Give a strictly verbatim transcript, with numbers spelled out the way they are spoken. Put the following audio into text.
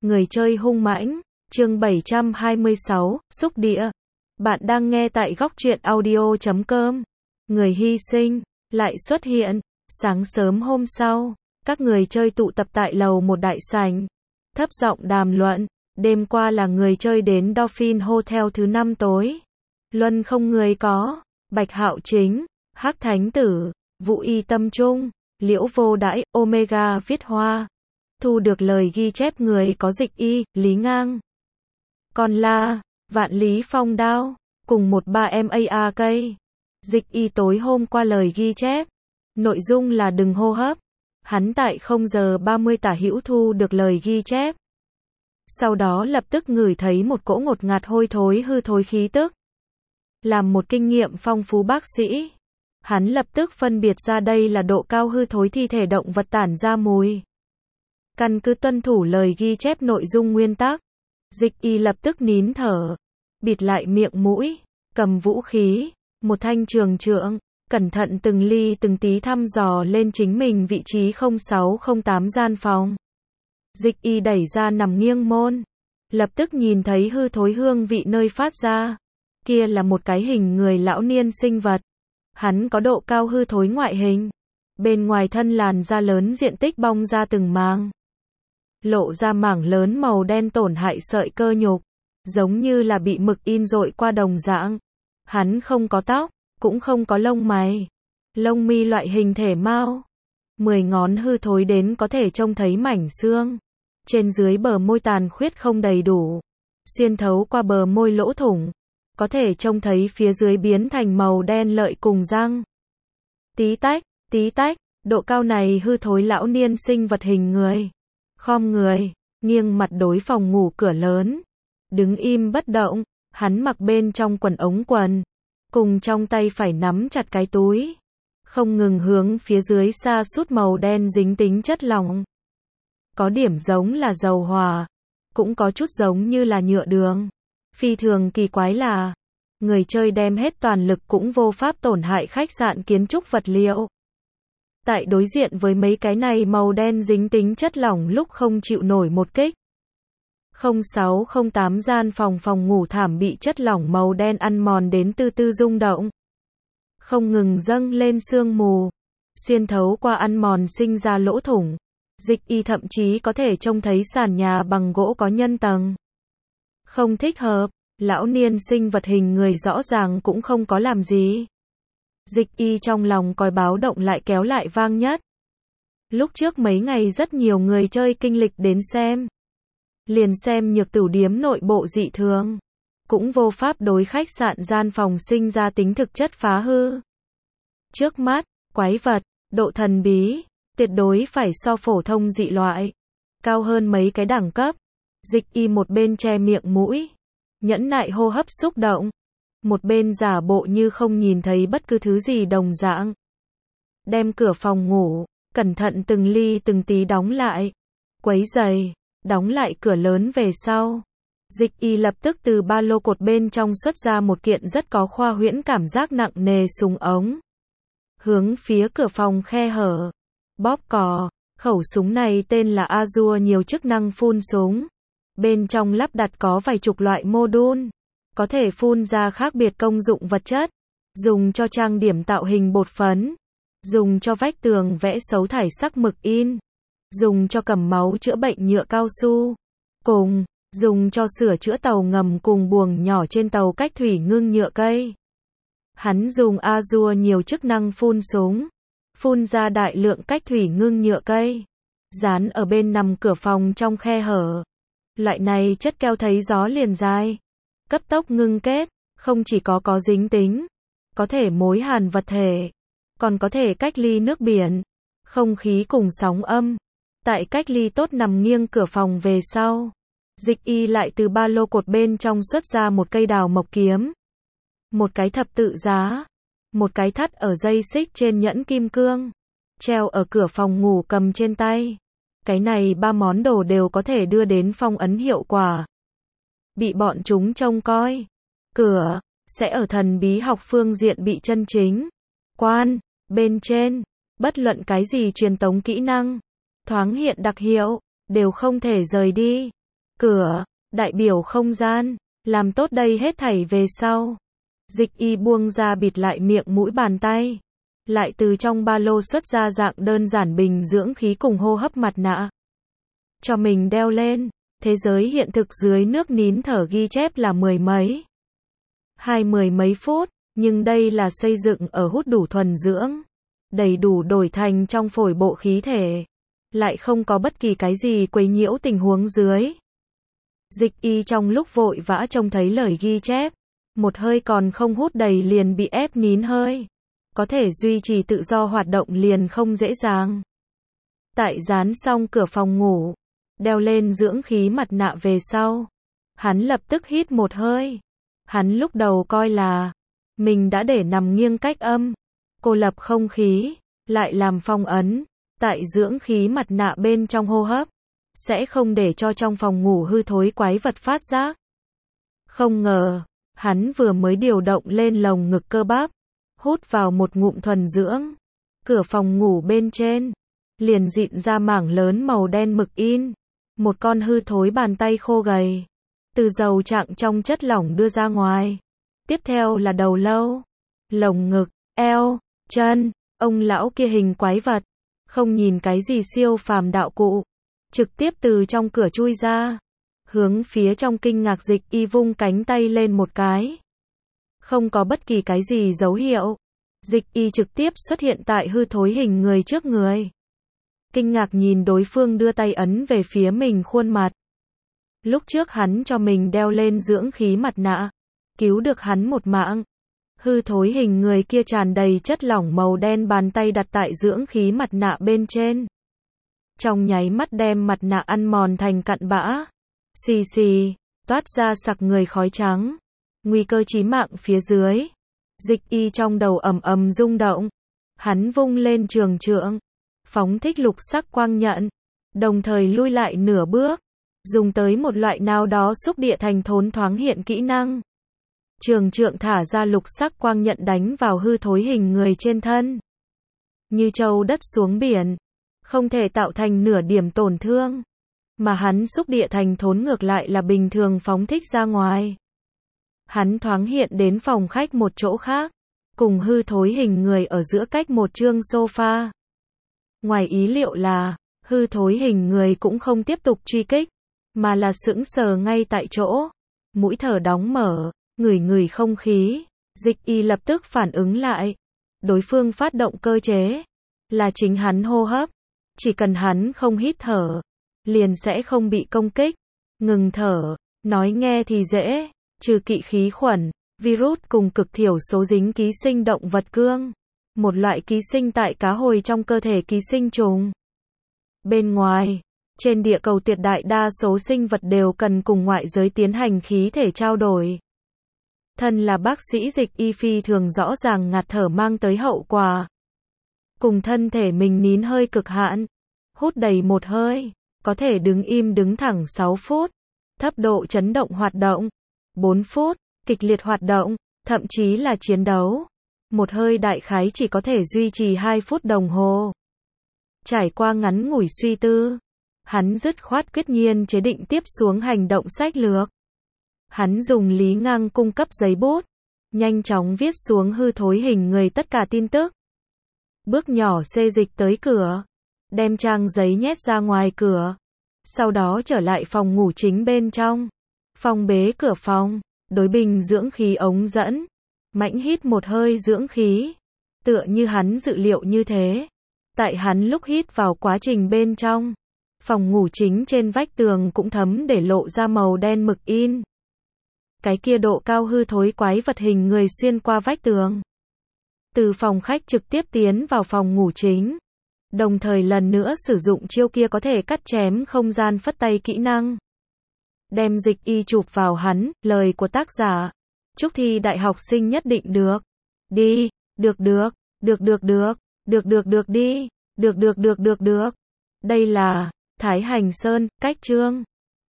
Người chơi hung mãnh, chương bảy trăm hai mươi sáu, xúc địa. Bạn đang nghe tại góc truyện audio chấm com. Người hy sinh, lại xuất hiện. Sáng sớm hôm sau, các người chơi tụ tập tại lầu một đại sảnh. Thấp giọng đàm luận, đêm qua là người chơi đến Dolphin Hotel thứ năm tối. Luân không người có, Bạch Hạo Chính, Hắc Thánh Tử, Vũ Y Tâm Trung, Liễu Vô Đãi, Omega Viết Hoa. Thu được lời ghi chép người có Dịch Y, Lý Ngang, Con La, Vạn Lý Phong Đao, cùng một ba em a a cây. Dịch Y tối hôm qua lời ghi chép. Nội dung là đừng hô hấp. Hắn tại không giờ ba mươi tả hữu thu được lời ghi chép. Sau đó lập tức ngửi thấy một cỗ ngột ngạt hôi thối hư thối khí tức. Làm một kinh nghiệm phong phú bác sĩ, hắn lập tức phân biệt ra đây là độ cao hư thối thi thể động vật tản ra mùi. Căn cứ tuân thủ lời ghi chép nội dung nguyên tắc, Dịch Y lập tức nín thở, bịt lại miệng mũi, cầm vũ khí, một thanh trường trượng, cẩn thận từng ly từng tí thăm dò lên chính mình vị trí không sáu không tám gian phòng. Dịch Y đẩy ra nằm nghiêng môn, lập tức nhìn thấy hư thối hương vị nơi phát ra. Kia là một cái hình người lão niên sinh vật. Hắn có độ cao hư thối ngoại hình. Bên ngoài thân làn da lớn diện tích bong ra từng màng. Lộ ra mảng lớn màu đen tổn hại sợi cơ nhục. Giống như là bị mực in dội qua đồng dạng. Hắn không có tóc, cũng không có lông mày. Lông mi loại hình thể mao. Mười ngón hư thối đến có thể trông thấy mảnh xương. Trên dưới bờ môi tàn khuyết không đầy đủ. Xuyên thấu qua bờ môi lỗ thủng. Có thể trông thấy phía dưới biến thành màu đen lợi cùng răng. Tí tách, tí tách, độ cao này hư thối lão niên sinh vật hình người. Khom người, nghiêng mặt đối phòng ngủ cửa lớn. Đứng im bất động, hắn mặc bên trong quần ống quần. Cùng trong tay phải nắm chặt cái túi. Không ngừng hướng phía dưới sa sút màu đen dính tính chất lỏng. Có điểm giống là dầu hỏa. Cũng có chút giống như là nhựa đường. Phi thường kỳ quái là, người chơi đem hết toàn lực cũng vô pháp tổn hại khách sạn kiến trúc vật liệu. Tại đối diện với mấy cái này màu đen dính tính chất lỏng lúc không chịu nổi một kích. không sáu không tám gian phòng phòng ngủ thảm bị chất lỏng màu đen ăn mòn đến từ từ rung động. Không ngừng dâng lên sương mù, xuyên thấu qua ăn mòn sinh ra lỗ thủng. Dịch Y thậm chí có thể trông thấy sàn nhà bằng gỗ có nhân tầng. Không thích hợp, lão niên sinh vật hình người rõ ràng cũng không có làm gì. Dịch Y trong lòng còi báo động lại kéo lại vang nhất. Lúc trước mấy ngày rất nhiều người chơi kinh lịch đến xem. Liền xem nhược tửu điếm nội bộ dị thường. Cũng vô pháp đối khách sạn gian phòng sinh ra tính thực chất phá hư. Trước mắt, quái vật, độ thần bí, tuyệt đối phải so phổ thông dị loại. Cao hơn mấy cái đẳng cấp. Dịch Y một bên che miệng mũi, nhẫn nại hô hấp xúc động, một bên giả bộ như không nhìn thấy bất cứ thứ gì đồng dạng. Đem cửa phòng ngủ, cẩn thận từng ly từng tí đóng lại, quấy giày, đóng lại cửa lớn về sau. Dịch Y lập tức từ ba lô cột bên trong xuất ra một kiện rất có khoa huyễn cảm giác nặng nề súng ống. Hướng phía cửa phòng khe hở, bóp cò, khẩu súng này tên là Azure nhiều chức năng phun súng. Bên trong lắp đặt có vài chục loại module, có thể phun ra khác biệt công dụng vật chất, dùng cho trang điểm tạo hình bột phấn, dùng cho vách tường vẽ xấu thải sắc mực in, dùng cho cầm máu chữa bệnh nhựa cao su, cùng, dùng cho sửa chữa tàu ngầm cùng buồng nhỏ trên tàu cách thủy ngưng nhựa cây. Hắn dùng Azure nhiều chức năng phun súng, phun ra đại lượng cách thủy ngưng nhựa cây, dán ở bên nằm cửa phòng trong khe hở. Loại này chất keo thấy gió liền dai, cấp tốc ngưng kết, không chỉ có có dính tính, có thể mối hàn vật thể, còn có thể cách ly nước biển, không khí cùng sóng âm. Tại cách ly tốt nằm nghiêng cửa phòng về sau, Dịch Y lại từ ba lô cột bên trong xuất ra một cây đào mộc kiếm, một cái thập tự giá, một cái thắt ở dây xích trên nhẫn kim cương, treo ở cửa phòng ngủ cầm trên tay. Cái này ba món đồ đều có thể đưa đến phong ấn hiệu quả. Bị bọn chúng trông coi. Cửa, sẽ ở thần bí học phương diện bị chân chính. Quan, bên trên, bất luận cái gì truyền tống kỹ năng, thoáng hiện đặc hiệu, đều không thể rời đi. cửa, đại biểu không gian, làm tốt đây hết thảy về sau. Dịch y buông ra bịt lại miệng mũi bàn tay. Lại từ trong ba lô xuất ra dạng đơn giản bình dưỡng khí cùng hô hấp mặt nạ. Cho mình đeo lên. Thế giới hiện thực dưới nước nín thở ghi chép là mười mấy. Hai mười mấy phút, nhưng đây là xây dựng ở hút đủ thuần dưỡng. Đầy đủ đổi thành trong phổi bộ khí thể. Lại không có bất kỳ cái gì quấy nhiễu tình huống dưới. Dịch y trong lúc vội vã trông thấy lời ghi chép. Một hơi còn không hút đầy liền bị ép nín hơi. Có thể duy trì tự do hoạt động liền không dễ dàng. Tại dán xong cửa phòng ngủ, đeo lên dưỡng khí mặt nạ về sau. Hắn lập tức hít một hơi. Hắn lúc đầu coi là mình đã để nằm nghiêng cách âm, cô lập không khí, lại làm phong ấn, tại dưỡng khí mặt nạ bên trong hô hấp, sẽ không để cho trong phòng ngủ hư thối quái vật phát giác. Không ngờ, hắn vừa mới điều động lên lồng ngực cơ bắp, hút vào một ngụm thuần dưỡng, cửa phòng ngủ bên trên, liền dịn ra mảng lớn màu đen mực in, một con hư thối bàn tay khô gầy, từ dầu trạng trong chất lỏng đưa ra ngoài. Tiếp theo là đầu lâu, lồng ngực, eo, chân, ông lão kia hình quái vật, không nhìn cái gì siêu phàm đạo cụ, trực tiếp từ trong cửa chui ra, hướng phía trong kinh ngạc dịch y vung cánh tay lên một cái. Không có bất kỳ cái gì dấu hiệu, dịch y trực tiếp xuất hiện tại hư thối hình người trước người. Kinh ngạc nhìn đối phương đưa tay ấn về phía mình khuôn mặt. Lúc trước hắn cho mình đeo lên dưỡng khí mặt nạ, cứu được hắn một mạng. Hư thối hình người kia tràn đầy chất lỏng màu đen bàn tay đặt tại dưỡng khí mặt nạ bên trên. Trong nháy mắt đem mặt nạ ăn mòn thành cặn bã. Xì xì, toát ra sặc người khói trắng. Nguy cơ chí mạng phía dưới. Dịch y trong đầu ầm ầm rung động. Hắn vung lên trường trượng, phóng thích lục sắc quang nhận, đồng thời lui lại nửa bước, dùng tới một loại nào đó xúc địa thành thốn thoáng hiện kỹ năng. Trường trượng thả ra lục sắc quang nhận đánh vào hư thối hình người trên thân. Như châu đất xuống biển, không thể tạo thành nửa điểm tổn thương. Mà hắn xúc địa thành thốn ngược lại là bình thường phóng thích ra ngoài. Hắn thoáng hiện đến phòng khách một chỗ khác, cùng hư thối hình người ở giữa cách một chương sofa. Ngoài ý liệu là, hư thối hình người cũng không tiếp tục truy kích, mà là sững sờ ngay tại chỗ, mũi thở đóng mở, ngửi ngửi không khí. Dịch y lập tức phản ứng lại. Đối phương phát động cơ chế, là chính hắn hô hấp. Chỉ cần hắn không hít thở, liền sẽ không bị công kích. Ngừng thở, nói nghe thì dễ, trừ kỵ khí khuẩn, virus cùng cực thiểu số dính ký sinh động vật cương. Một loại ký sinh tại cá hồi trong cơ thể ký sinh trùng. Bên ngoài, trên địa cầu tuyệt đại đa số sinh vật đều cần cùng ngoại giới tiến hành khí thể trao đổi. Thân là bác sĩ dịch y phi thường rõ ràng ngạt thở mang tới hậu quả. Cùng thân thể mình nín hơi cực hạn, hút đầy một hơi, có thể đứng im đứng thẳng sáu phút, thấp độ chấn động hoạt động, bốn phút, kịch liệt hoạt động, thậm chí là chiến đấu. Một hơi đại khái chỉ có thể duy trì hai phút đồng hồ. Trải qua ngắn ngủi suy tư, hắn dứt khoát quyết nhiên chế định tiếp xuống hành động sách lược. Hắn dùng lý ngang cung cấp giấy bút, nhanh chóng viết xuống hư thối hình người tất cả tin tức. Bước nhỏ xê dịch tới cửa, đem trang giấy nhét ra ngoài cửa, sau đó trở lại phòng ngủ chính bên trong. Phong bế cửa phòng, đối bình dưỡng khí ống dẫn, mãnh hít một hơi dưỡng khí, tựa như hắn dự liệu như thế. Tại hắn lúc hít vào quá trình bên trong, phòng ngủ chính trên vách tường cũng thấm để lộ ra màu đen mực in. Cái kia độ cao hư thối quái vật hình người xuyên qua vách tường, từ phòng khách trực tiếp tiến vào phòng ngủ chính, đồng thời lần nữa sử dụng chiêu kia có thể cắt chém không gian phất tay kỹ năng. Đem dịch y chụp vào hắn, lời của tác giả. Chúc thi đại học sinh nhất định được. Đi, được được, được được được, được được được đi, được được được được được. Đây là Thái Hành Sơn, cách chương.